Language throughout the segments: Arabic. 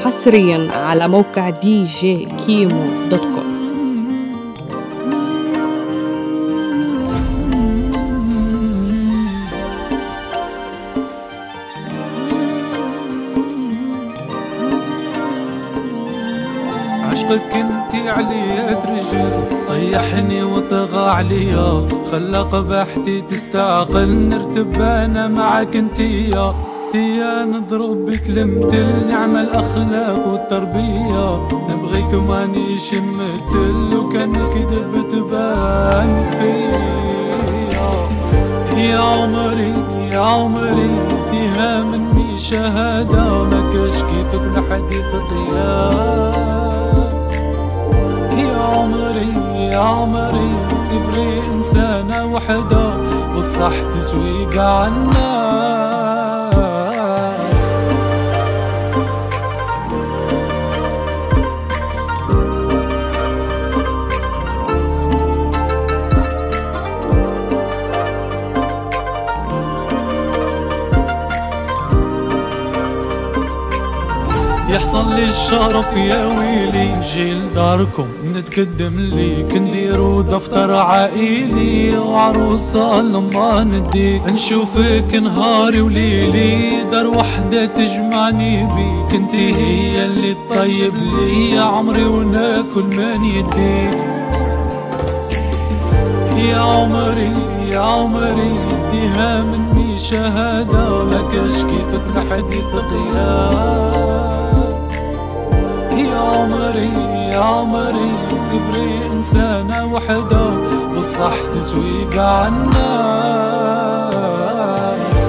حصريا على موقع djkimo.com. عشقك انتي علي رجل طيحني وطغى عليا، خلى قبحتي تستعقل نرتب انا معك انتيا. تيا نضرب بكلمة النعمة الأخلاق والتربية، نبغيك وما نشم التل وكان كذب تبان فيا. يا عمري يا عمري اديها مني شهادة، ما كاش كيفك لحديث القياس. يا عمري يا عمري صفري إنسانة وحدة والصح تسويق عالناس. يحصل لي الشرف يا ويلي نجي لداركم نتقدم ليك، نديرو دفتر عائلي وعروسة لما نديك، نشوفك نهاري وليلي، دار وحدة تجمعني بيك. انتي هي اللي تطيب لي يا عمري وناكل من يديك. يا عمري يا عمري اديها مني شهادة، ما كاش كيفك لحديث قياس. يا عمري يا عمري صفري إنسانة وحدة والصح تسويق عالناس.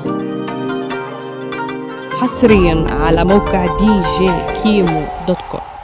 حصريا على موقع djkimo.com.